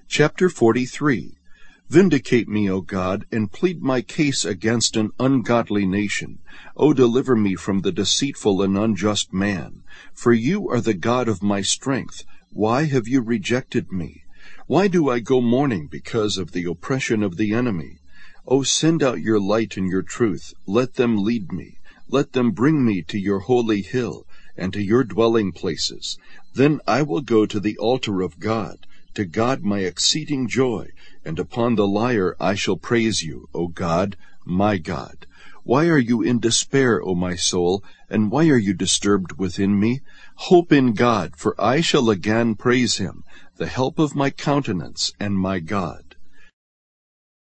Chapter 43. Vindicate me, O God, and plead my case against an ungodly nation. O deliver me from the deceitful and unjust man. For you are the God of my strength. Why have you rejected me? Why do I go mourning because of the oppression of the enemy? O send out your light and your truth. Let them lead me. Let them bring me to your holy hill and to your dwelling places. Then I will go to the altar of God, to God my exceeding joy, and upon the lyre I shall praise you, O God, my God. Why are you in despair, O my soul, and why are you disturbed within me? Hope in God, for I shall again praise him, the help of my countenance and my God.